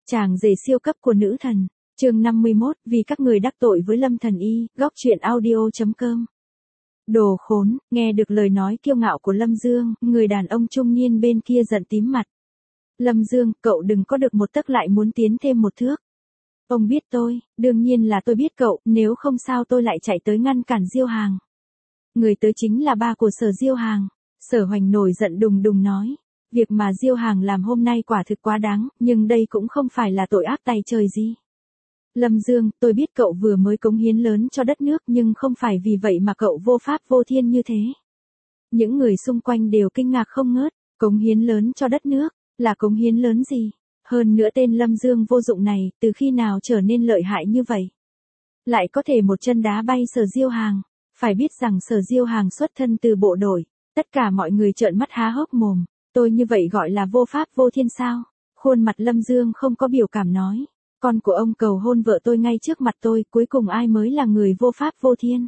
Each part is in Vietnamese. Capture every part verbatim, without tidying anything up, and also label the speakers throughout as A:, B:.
A: Chàng rể siêu cấp của nữ thần, chương năm mươi mốt, vì các người đắc tội với Lâm Thần Y, góc truyện audio chấm com. Đồ khốn, nghe được lời nói kiêu ngạo của Lâm Dương, người đàn ông trung niên bên kia giận tím mặt. Lâm Dương, cậu đừng có được một tấc lại muốn tiến thêm một thước. Ông biết tôi, đương nhiên là tôi biết cậu, nếu không sao tôi lại chạy tới ngăn cản Diêu Hàng. Người tới chính là ba của Sở Diêu Hàng. Sở Hoành nổi giận đùng đùng nói. Việc mà Diêu Hàng làm hôm nay quả thực quá đáng, nhưng đây cũng không phải là tội ác tày trời gì. Lâm Dương, tôi biết cậu vừa mới cống hiến lớn cho đất nước nhưng không phải vì vậy mà cậu vô pháp vô thiên như thế. Những người xung quanh đều kinh ngạc không ngớt, cống hiến lớn cho đất nước, là cống hiến lớn gì? Hơn nữa tên Lâm Dương vô dụng này, từ khi nào trở nên lợi hại như vậy? Lại có thể một chân đá bay Sở Diêu Hàng, phải biết rằng Sở Diêu Hàng xuất thân từ bộ đội, tất cả mọi người trợn mắt há hốc mồm. Tôi như vậy gọi là vô pháp vô thiên sao? Khuôn mặt Lâm Dương không có biểu cảm nói. Con của ông cầu hôn vợ tôi ngay trước mặt tôi, cuối cùng ai mới là người vô pháp vô thiên?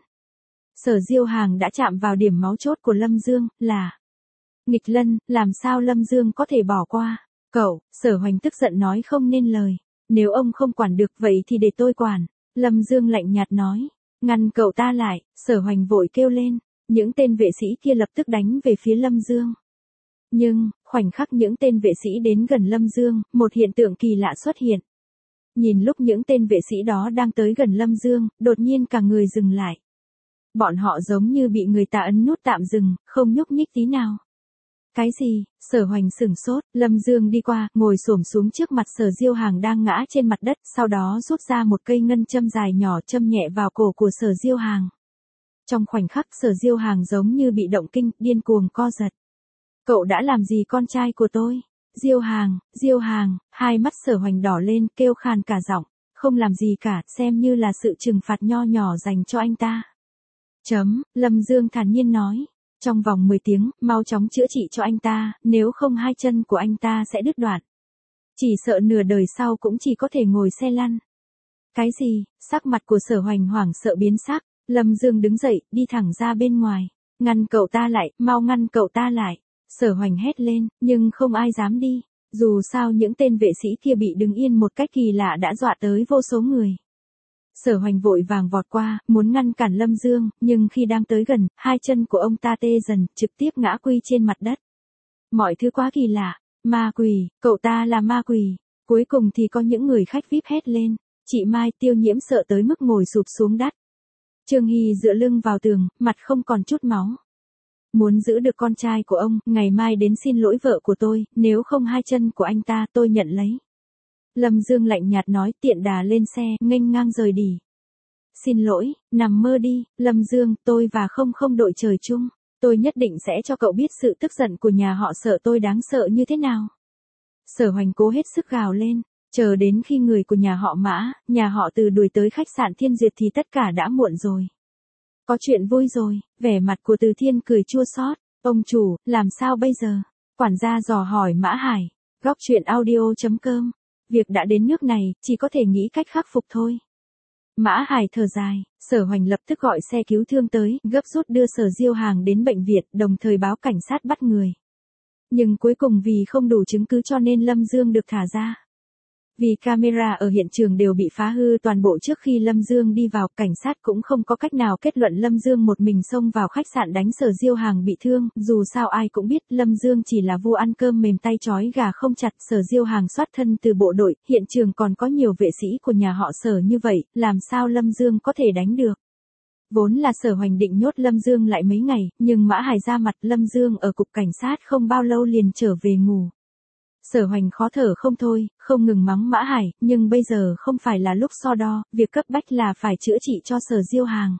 A: Sở Diêu Hàng đã chạm vào điểm máu chốt của Lâm Dương, là nghịch lân, làm sao Lâm Dương có thể bỏ qua? Cậu, Sở Hoành tức giận nói không nên lời. Nếu ông không quản được vậy thì để tôi quản. Lâm Dương lạnh nhạt nói. Ngăn cậu ta lại, Sở Hoành vội kêu lên. Những tên vệ sĩ kia lập tức đánh về phía Lâm Dương. Nhưng, khoảnh khắc những tên vệ sĩ đến gần Lâm Dương, một hiện tượng kỳ lạ xuất hiện. Nhìn lúc những tên vệ sĩ đó đang tới gần Lâm Dương, đột nhiên cả người dừng lại. Bọn họ giống như bị người ta ấn nút tạm dừng, không nhúc nhích tí nào. Cái gì? Sở Hoành sửng sốt, Lâm Dương đi qua, ngồi xổm xuống trước mặt Sở Diêu Hàng đang ngã trên mặt đất, sau đó rút ra một cây ngân châm dài nhỏ châm nhẹ vào cổ của Sở Diêu Hàng. Trong khoảnh khắc Sở Diêu Hàng giống như bị động kinh, điên cuồng co giật. Cậu đã làm gì con trai của tôi? Diêu Hàng, Diêu Hàng, hai mắt Sở Hoành đỏ lên, kêu khan cả giọng, không làm gì cả, xem như là sự trừng phạt nho nhỏ dành cho anh ta. Chấm, Lâm Dương thản nhiên nói, trong vòng mười tiếng, mau chóng chữa trị cho anh ta, nếu không hai chân của anh ta sẽ đứt đoạn. Chỉ sợ nửa đời sau cũng chỉ có thể ngồi xe lăn. Cái gì? Sắc mặt của Sở Hoành hoảng sợ biến sắc, Lâm Dương đứng dậy, đi thẳng ra bên ngoài, ngăn cậu ta lại, mau ngăn cậu ta lại. Sở Hoành hét lên, nhưng không ai dám đi. Dù sao những tên vệ sĩ kia bị đứng yên một cách kỳ lạ đã dọa tới vô số người. Sở Hoành vội vàng vọt qua, muốn ngăn cản Lâm Dương, nhưng khi đang tới gần, hai chân của ông ta tê dần, trực tiếp ngã quỵ trên mặt đất. Mọi thứ quá kỳ lạ. Ma quỷ, cậu ta là ma quỷ. Cuối cùng thì có những người khách vi ai pi hét lên. Chị Mai Tiêu Nhiễm sợ tới mức ngồi sụp xuống đất. Trương Hy dựa lưng vào tường, mặt không còn chút máu. Muốn giữ được con trai của ông, ngày mai đến xin lỗi vợ của tôi, nếu không hai chân của anh ta tôi nhận lấy. Lâm Dương lạnh nhạt nói, tiện đà lên xe, nghênh ngang rời đi. Xin lỗi, nằm mơ đi, Lâm Dương, tôi và không không đội trời chung. Tôi nhất định sẽ cho cậu biết sự tức giận của nhà họ Sở tôi đáng sợ như thế nào. Sở Hoành cố hết sức gào lên, chờ đến khi người của nhà họ Mã, nhà họ Từ đuổi tới khách sạn Thiên Duyệt thì tất cả đã muộn rồi. Có chuyện vui rồi, vẻ mặt của Từ Thiên cười chua xót. Ông chủ, làm sao bây giờ? Quản gia dò hỏi Mã Hải. Góc truyện audio chấm com. Việc đã đến nước này, chỉ có thể nghĩ cách khắc phục thôi. Mã Hải thở dài, Sở Hoành lập tức gọi xe cứu thương tới, gấp rút đưa Sở Diêu Hàng đến bệnh viện, đồng thời báo cảnh sát bắt người. Nhưng cuối cùng vì không đủ chứng cứ cho nên Lâm Dương được thả ra. Vì camera ở hiện trường đều bị phá hư toàn bộ trước khi Lâm Dương đi vào, cảnh sát cũng không có cách nào kết luận Lâm Dương một mình xông vào khách sạn đánh Sở Diêu Hàng bị thương, dù sao ai cũng biết Lâm Dương chỉ là vua ăn cơm mềm tay trói gà không chặt. Sở Diêu Hàng xuất thân từ bộ đội, hiện trường còn có nhiều vệ sĩ của nhà họ Sở như vậy, làm sao Lâm Dương có thể đánh được? Vốn là Sở Hoành định nhốt Lâm Dương lại mấy ngày, nhưng Mã Hải ra mặt, Lâm Dương ở cục cảnh sát không bao lâu liền trở về ngủ. Sở Hoành khó thở không thôi, không ngừng mắng Mã Hải, nhưng bây giờ không phải là lúc so đo, việc cấp bách là phải chữa trị cho Sở Diêu Hàng.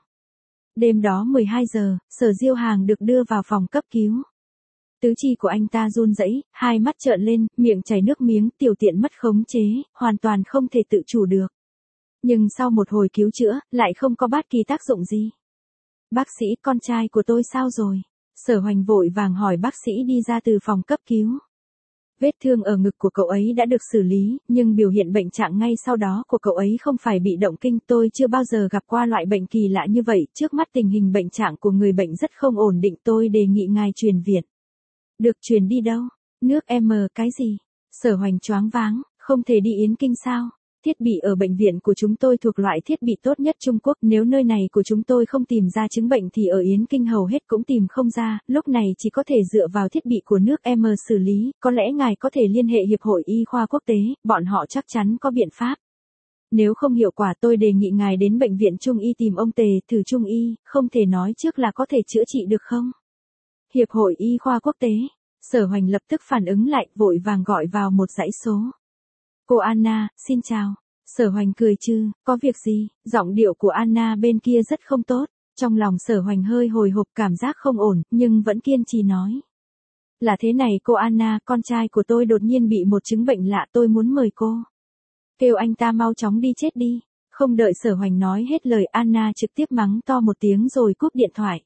A: Đêm đó mười hai giờ, Sở Diêu Hàng được đưa vào phòng cấp cứu. Tứ chi của anh ta run rẩy, hai mắt trợn lên, miệng chảy nước miếng, tiểu tiện mất khống chế, hoàn toàn không thể tự chủ được. Nhưng sau một hồi cứu chữa, lại không có bất kỳ tác dụng gì. Bác sĩ, con trai của tôi sao rồi? Sở Hoành vội vàng hỏi bác sĩ đi ra từ phòng cấp cứu. Vết thương ở ngực của cậu ấy đã được xử lý, nhưng biểu hiện bệnh trạng ngay sau đó của cậu ấy không phải bị động kinh. Tôi chưa bao giờ gặp qua loại bệnh kỳ lạ như vậy, trước mắt tình hình bệnh trạng của người bệnh rất không ổn định, tôi đề nghị ngài truyền viện. Được truyền đi đâu? Nước M cái gì? Sở Hoành choáng váng, Không thể đi Yến Kinh sao? Thiết bị ở bệnh viện của chúng tôi thuộc loại thiết bị tốt nhất Trung Quốc, nếu nơi này của chúng tôi không tìm ra chứng bệnh thì ở Yến Kinh hầu hết cũng tìm không ra, lúc này chỉ có thể dựa vào thiết bị của nước M xử lý, có lẽ ngài có thể liên hệ Hiệp hội Y khoa Quốc tế, bọn họ chắc chắn có biện pháp. Nếu không hiệu quả tôi đề nghị ngài đến bệnh viện Trung Y tìm ông Tề, thử Trung Y, không thể nói trước là có thể chữa trị được không? Hiệp hội Y khoa Quốc tế. Sở Hoành lập tức phản ứng lại, vội vàng gọi vào một dãy số. Cô Anna, xin chào. Sở Hoành cười trừ, có việc gì? Giọng điệu của Anna bên kia rất không tốt. Trong lòng Sở Hoành hơi hồi hộp, cảm giác không ổn, nhưng vẫn kiên trì nói. Là thế này cô Anna, con trai của tôi đột nhiên bị một chứng bệnh lạ, tôi muốn mời cô. Kêu anh ta mau chóng đi chết đi. Không đợi Sở Hoành nói hết lời, Anna trực tiếp mắng to một tiếng rồi cúp điện thoại.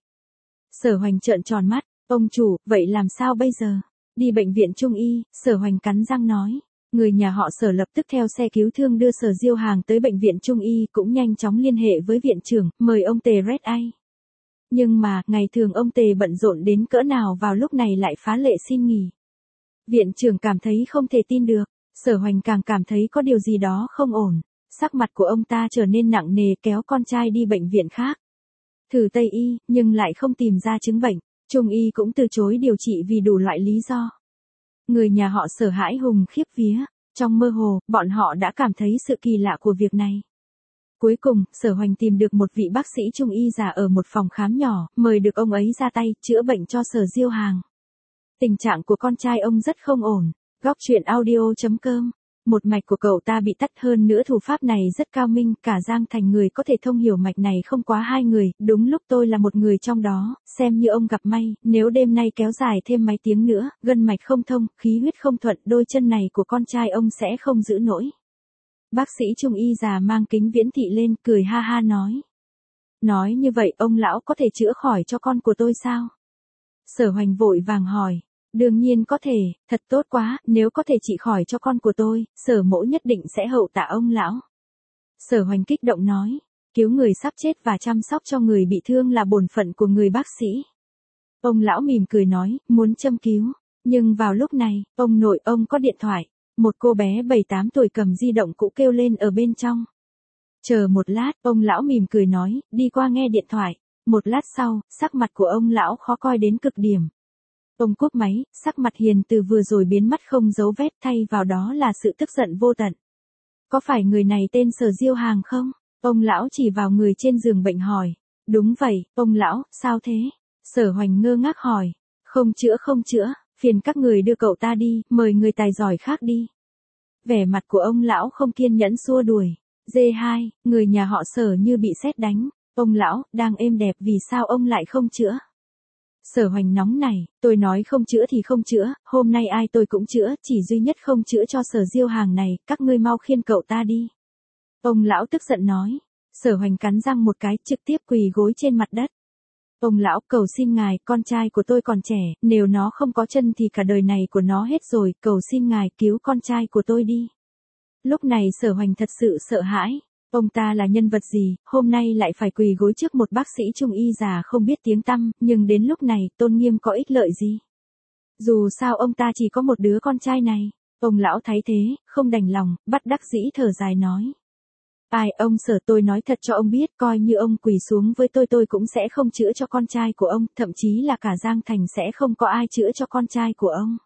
A: Sở Hoành trợn tròn mắt, ông chủ, vậy làm sao bây giờ? Đi bệnh viện Trung Y, Sở Hoành cắn răng nói. Người nhà họ Sở lập tức theo xe cứu thương đưa Sở Diêu Hàng tới bệnh viện Trung Y, cũng nhanh chóng liên hệ với viện trưởng, mời ông Tề Red Eye. Nhưng mà, ngày thường ông Tề bận rộn đến cỡ nào vào lúc này lại phá lệ xin nghỉ. Viện trưởng cảm thấy không thể tin được, Sở Hoành càng cảm thấy có điều gì đó không ổn. Sắc mặt của ông ta trở nên nặng nề, kéo con trai đi bệnh viện khác. Thử Tây Y, nhưng lại không tìm ra chứng bệnh. Trung Y cũng từ chối điều trị vì đủ loại lý do. Người nhà họ Sở hãi hùng khiếp vía. Trong mơ hồ, bọn họ đã cảm thấy sự kỳ lạ của việc này. Cuối cùng, Sở Hoành tìm được một vị bác sĩ Trung Y già ở một phòng khám nhỏ, mời được ông ấy ra tay, chữa bệnh cho Sở Diêu Hàng. Tình trạng của con trai ông rất không ổn. Góc truyện audio chấm com. Một mạch của cậu ta bị tắt, hơn nữa thủ pháp này rất cao minh, cả Giang Thành người có thể thông hiểu mạch này không quá hai người, đúng lúc tôi là một người trong đó, xem như ông gặp may, nếu đêm nay kéo dài thêm mấy tiếng nữa, gân mạch không thông, khí huyết không thuận, đôi chân này của con trai ông sẽ không giữ nổi. Bác sĩ Trung Y già mang kính viễn thị lên, cười ha ha nói. Nói như vậy ông lão có thể chữa khỏi cho con của tôi sao? Sở Hoành vội vàng hỏi. Đương nhiên có thể, thật tốt quá, nếu có thể trị khỏi cho con của tôi, Sở mỗ nhất định sẽ hậu tạ ông lão. Sở Hoành kích động nói, cứu người sắp chết và chăm sóc cho người bị thương là bổn phận của người bác sĩ. Ông lão mỉm cười nói, muốn châm cứu, nhưng vào lúc này, ông nội ông có điện thoại, một cô bé bảy tám tuổi cầm di động cũ kêu lên ở bên trong. Chờ một lát, ông lão mỉm cười nói, đi qua nghe điện thoại. Một lát sau, sắc mặt của ông lão khó coi đến cực điểm. Ông cúp máy, sắc mặt hiền từ vừa rồi biến mất không dấu vết, thay vào đó là sự tức giận vô tận. Có phải người này tên Sở Diêu Hàng không? Ông lão chỉ vào người trên giường bệnh hỏi. Đúng vậy, ông lão, sao thế? Sở Hoành ngơ ngác hỏi. Không chữa không chữa, phiền các người đưa cậu ta đi, mời người tài giỏi khác đi. Vẻ mặt của ông lão không kiên nhẫn xua đuổi. dê hai, người nhà họ Sở như bị sét đánh. Ông lão, đang êm đẹp vì sao ông lại không chữa? Sở Hoành nóng này, tôi nói không chữa thì không chữa, hôm nay ai tôi cũng chữa, chỉ duy nhất không chữa cho Sở Diêu Hàng này, các ngươi mau khiêng cậu ta đi. Ông lão tức giận nói. Sở Hoành cắn răng một cái, trực tiếp quỳ gối trên mặt đất. Ông lão, cầu xin ngài, con trai của tôi còn trẻ, nếu nó không có chân thì cả đời này của nó hết rồi, cầu xin ngài cứu con trai của tôi đi. Lúc này Sở Hoành thật sự sợ hãi. Ông ta là nhân vật gì, hôm nay lại phải quỳ gối trước một bác sĩ Trung Y già không biết tiếng tăm, nhưng đến lúc này, tôn nghiêm có ích lợi gì? Dù sao ông ta chỉ có một đứa con trai này. Ông lão thấy thế, không đành lòng, bắt đắc dĩ thở dài nói. Ai, ông Sở, tôi nói thật cho ông biết, coi như ông quỳ xuống với tôi tôi cũng sẽ không chữa cho con trai của ông, thậm chí là cả Giang Thành sẽ không có ai chữa cho con trai của ông.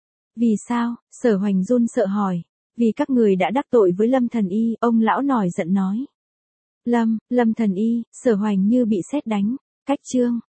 A: Vì sao? Sở Hoành run sợ hỏi. Vì các người đã đắc tội với Lâm Thần Y, ông lão nổi giận nói. Lâm, Lâm Thần Y, Sở Hoành như bị sét đánh. Cách chương.